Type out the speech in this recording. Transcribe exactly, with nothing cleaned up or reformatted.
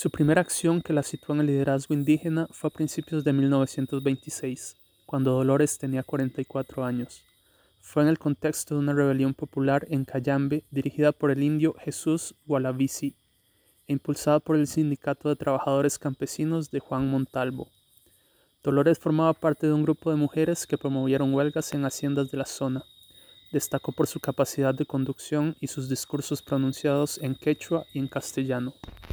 Su primera acción que la situó en el liderazgo indígena fue a principios de mil novecientos veintiséis, cuando Dolores tenía cuarenta y cuatro años. Fue en el contexto de una rebelión popular en Cayambe dirigida por el indio Jesús Gualavisi e impulsada por el Sindicato de Trabajadores Campesinos de Juan Montalvo. Dolores formaba parte de un grupo de mujeres que promovieron huelgas en haciendas de la zona. Destacó por su capacidad de conducción y sus discursos pronunciados en quechua y en castellano.